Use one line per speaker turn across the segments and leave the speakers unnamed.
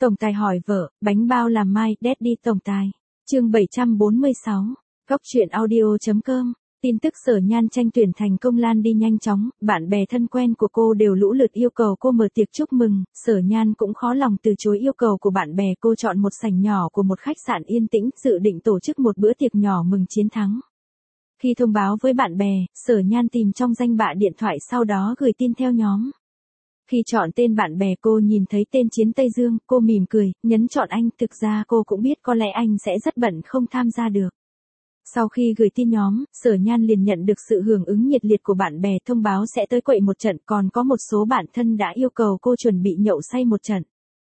Tổng tài hỏi vợ, bánh bao làm mai, Daddy tổng tài. Chương 746. Góc truyện audio.com. Tin tức Sở Nhan tranh tuyển thành công lan đi nhanh chóng, bạn bè thân quen của cô đều lũ lượt yêu cầu cô mở tiệc chúc mừng, Sở Nhan cũng khó lòng từ chối yêu cầu của bạn bè. Cô chọn một sảnh nhỏ của một khách sạn yên tĩnh, dự định tổ chức một bữa tiệc nhỏ mừng chiến thắng. Khi thông báo với bạn bè, Sở Nhan tìm trong danh bạ điện thoại sau đó gửi tin theo nhóm. Khi chọn tên bạn bè cô nhìn thấy tên Chiến Tây Dương, cô mỉm cười, nhấn chọn anh, thực ra cô cũng biết có lẽ anh sẽ rất bận không tham gia được. Sau khi gửi tin nhóm, Sở Nhan liền nhận được sự hưởng ứng nhiệt liệt của bạn bè thông báo sẽ tới quậy một trận, còn có một số bạn thân đã yêu cầu cô chuẩn bị nhậu say một trận.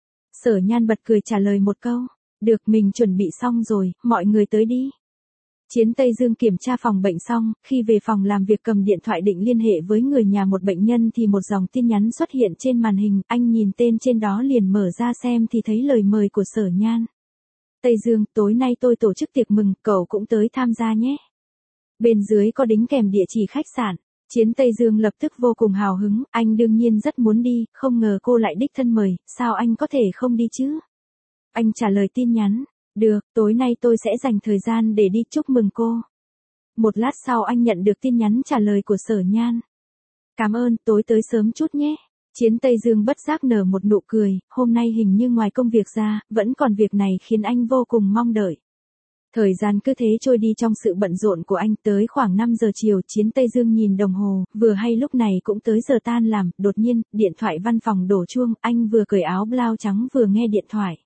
Sở Nhan bật cười trả lời một câu, được, mình chuẩn bị xong rồi, mọi người tới đi. Chiến Tây Dương kiểm tra phòng bệnh xong, khi về phòng làm việc cầm điện thoại định liên hệ với người nhà một bệnh nhân thì một dòng tin nhắn xuất hiện trên màn hình, anh nhìn tên trên đó liền mở ra xem thì thấy lời mời của Sở Nhan. Tây Dương, tối nay tôi tổ chức tiệc mừng, cậu cũng tới tham gia nhé. Bên dưới có đính kèm địa chỉ khách sạn. Chiến Tây Dương lập tức vô cùng hào hứng, anh đương nhiên rất muốn đi, không ngờ cô lại đích thân mời, sao anh có thể không đi chứ? Anh trả lời tin nhắn. Được, tối nay tôi sẽ dành thời gian để đi chúc mừng cô. Một lát sau anh nhận được tin nhắn trả lời của Sở Nhan. Cảm ơn, tối tới sớm chút nhé. Chiến Tây Dương bất giác nở một nụ cười, hôm nay hình như ngoài công việc ra, vẫn còn việc này khiến anh vô cùng mong đợi. Thời gian cứ thế trôi đi trong sự bận rộn của anh, tới khoảng 5 giờ chiều, Chiến Tây Dương nhìn đồng hồ, vừa hay lúc này cũng tới giờ tan làm, đột nhiên, điện thoại văn phòng đổ chuông, anh vừa cởi áo blau trắng vừa nghe điện thoại.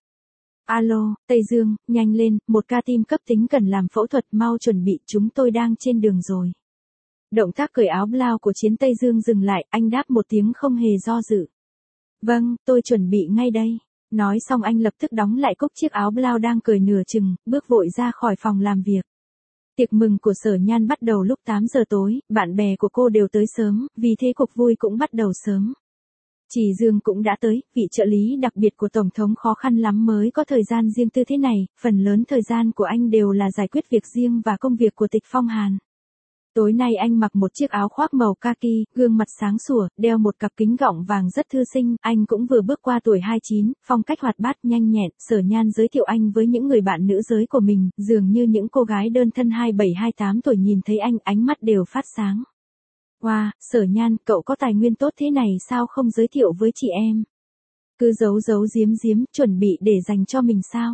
Alo, Tây Dương, nhanh lên, một ca tim cấp tính cần làm phẫu thuật, mau chuẩn bị, chúng tôi đang trên đường rồi. Động tác cởi áo blau của Chiến Tây Dương dừng lại, anh đáp một tiếng không hề do dự. Vâng, tôi chuẩn bị ngay đây. Nói xong anh lập tức đóng lại cúc chiếc áo blau đang cởi nửa chừng, bước vội ra khỏi phòng làm việc. Tiệc mừng của Sở Nhan bắt đầu lúc 8 giờ tối, bạn bè của cô đều tới sớm, vì thế cuộc vui cũng bắt đầu sớm. Chỉ Dương cũng đã tới, vị trợ lý đặc biệt của Tổng thống khó khăn lắm mới có thời gian riêng tư thế này, phần lớn thời gian của anh đều là giải quyết việc riêng và công việc của Tịch Phong Hàn. Tối nay anh mặc một chiếc áo khoác màu kaki, gương mặt sáng sủa, đeo một cặp kính gọng vàng rất thư sinh, anh cũng vừa bước qua tuổi 29, phong cách hoạt bát nhanh nhẹn. Sở Nhan giới thiệu anh với những người bạn nữ giới của mình, dường như những cô gái đơn thân 27-28 tuổi nhìn thấy anh, ánh mắt đều phát sáng. Wow, Sở Nhan, cậu có tài nguyên tốt thế này sao không giới thiệu với chị em? Cứ giấu giếm, chuẩn bị để dành cho mình sao?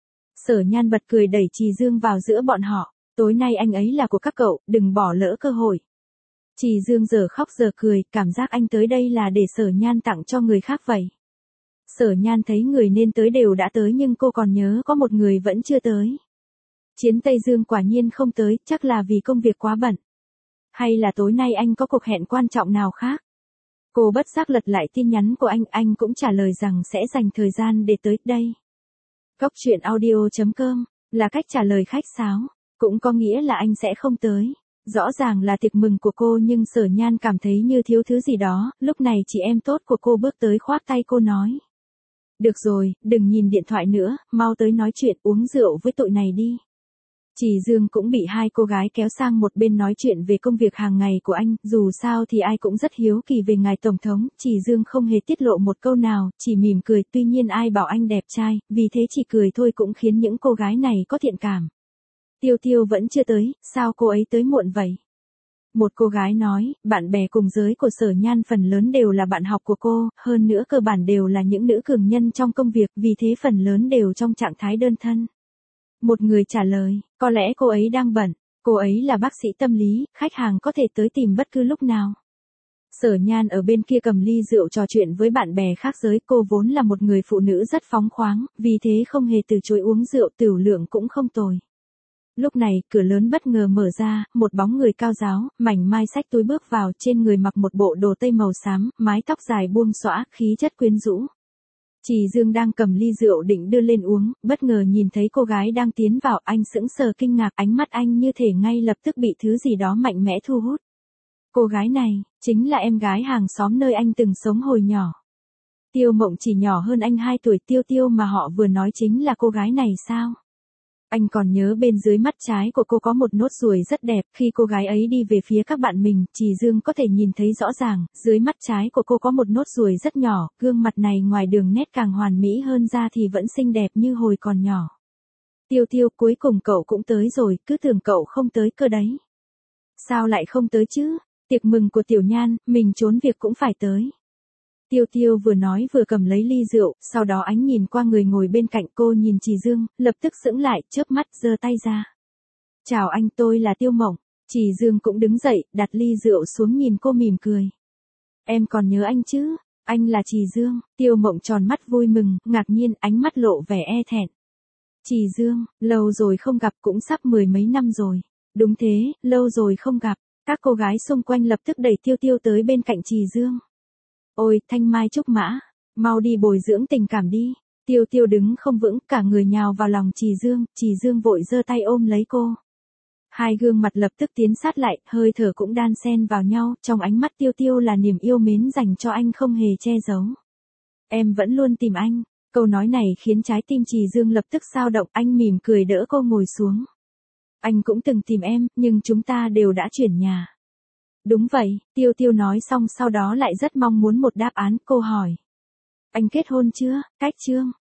Sở Nhan bật cười đẩy Trì Dương vào giữa bọn họ. Tối nay anh ấy là của các cậu, đừng bỏ lỡ cơ hội. Trì Dương giờ khóc giờ cười, cảm giác anh tới đây là để Sở Nhan tặng cho người khác vậy. Sở Nhan thấy người nên tới đều đã tới nhưng cô còn nhớ có một người vẫn chưa tới. Chiến Tây Dương quả nhiên không tới, chắc là vì công việc quá bận. Hay là tối nay anh có cuộc hẹn quan trọng nào khác? Cô bất giác lật lại tin nhắn của anh cũng trả lời rằng sẽ dành thời gian để tới đây. Góc truyện audio.com là cách trả lời khách sáo, cũng có nghĩa là anh sẽ không tới. Rõ ràng là tiệc mừng của cô nhưng Sở Nhan cảm thấy như thiếu thứ gì đó, lúc này chị em tốt của cô bước tới khoác tay cô nói. Được rồi, đừng nhìn điện thoại nữa, mau tới nói chuyện uống rượu với tụi này đi. Trì Dương cũng bị hai cô gái kéo sang một bên nói chuyện về công việc hàng ngày của anh, dù sao thì ai cũng rất hiếu kỳ về ngài Tổng thống, Trì Dương không hề tiết lộ một câu nào, chỉ mỉm cười, tuy nhiên ai bảo anh đẹp trai, vì thế chỉ cười thôi cũng khiến những cô gái này có thiện cảm. Tiêu Tiêu vẫn chưa tới, sao cô ấy tới muộn vậy? Một cô gái nói, bạn bè cùng giới của Sở Nhan phần lớn đều là bạn học của cô, hơn nữa cơ bản đều là những nữ cường nhân trong công việc, vì thế phần lớn đều trong trạng thái đơn thân. Một người trả lời, có lẽ cô ấy đang bận, cô ấy là bác sĩ tâm lý, khách hàng có thể tới tìm bất cứ lúc nào. Sở Nhan ở bên kia cầm ly rượu trò chuyện với bạn bè khác giới, cô vốn là một người phụ nữ rất phóng khoáng, vì thế không hề từ chối uống rượu, tửu lượng cũng không tồi. Lúc này, cửa lớn bất ngờ mở ra, một bóng người cao ráo, mảnh mai xách túi bước vào, trên người mặc một bộ đồ tây màu xám, mái tóc dài buông xõa, khí chất quyến rũ. Trì Dương đang cầm ly rượu định đưa lên uống, bất ngờ nhìn thấy cô gái đang tiến vào, anh sững sờ kinh ngạc, ánh mắt anh như thể ngay lập tức bị thứ gì đó mạnh mẽ thu hút. Cô gái này, chính là em gái hàng xóm nơi anh từng sống hồi nhỏ. Tiêu Mộng chỉ nhỏ hơn anh 2 tuổi, Tiêu Tiêu mà họ vừa nói chính là cô gái này sao? Anh còn nhớ bên dưới mắt trái của cô có một nốt ruồi rất đẹp, khi cô gái ấy đi về phía các bạn mình, Trì Dương có thể nhìn thấy rõ ràng, dưới mắt trái của cô có một nốt ruồi rất nhỏ, gương mặt này ngoài đường nét càng hoàn mỹ hơn ra thì vẫn xinh đẹp như hồi còn nhỏ. Tiêu Tiêu, cuối cùng cậu cũng tới rồi, cứ tưởng cậu không tới cơ đấy. Sao lại không tới chứ? Tiệc mừng của Tiểu Nhan, mình trốn việc cũng phải tới. Tiêu Tiêu vừa nói vừa cầm lấy ly rượu, sau đó ánh nhìn qua người ngồi bên cạnh cô nhìn Trì Dương, lập tức sững lại, chớp mắt giơ tay ra. Chào anh, tôi là Tiêu Mộng. Trì Dương cũng đứng dậy, đặt ly rượu xuống nhìn cô mỉm cười. Em còn nhớ anh chứ? Anh là Trì Dương. Tiêu Mộng tròn mắt vui mừng, ngạc nhiên, ánh mắt lộ vẻ e thẹn. Trì Dương, lâu rồi không gặp, cũng sắp 10 mấy năm rồi. Đúng thế, lâu rồi không gặp. Các cô gái xung quanh lập tức đẩy Tiêu Tiêu tới bên cạnh Trì Dương. Ôi, Thanh Mai Trúc Mã, mau đi bồi dưỡng tình cảm đi. Tiêu Tiêu đứng không vững, cả người nhào vào lòng Trì Dương vội giơ tay ôm lấy cô. Hai gương mặt lập tức tiến sát lại, hơi thở cũng đan xen vào nhau, trong ánh mắt Tiêu Tiêu là niềm yêu mến dành cho anh không hề che giấu. Em vẫn luôn tìm anh. Câu nói này khiến trái tim Trì Dương lập tức xao động, anh mỉm cười đỡ cô ngồi xuống. Anh cũng từng tìm em, nhưng chúng ta đều đã chuyển nhà. Đúng vậy, Tiêu Tiêu nói xong sau đó lại rất mong muốn một đáp án, cô hỏi. Anh kết hôn chưa? Cách chưa?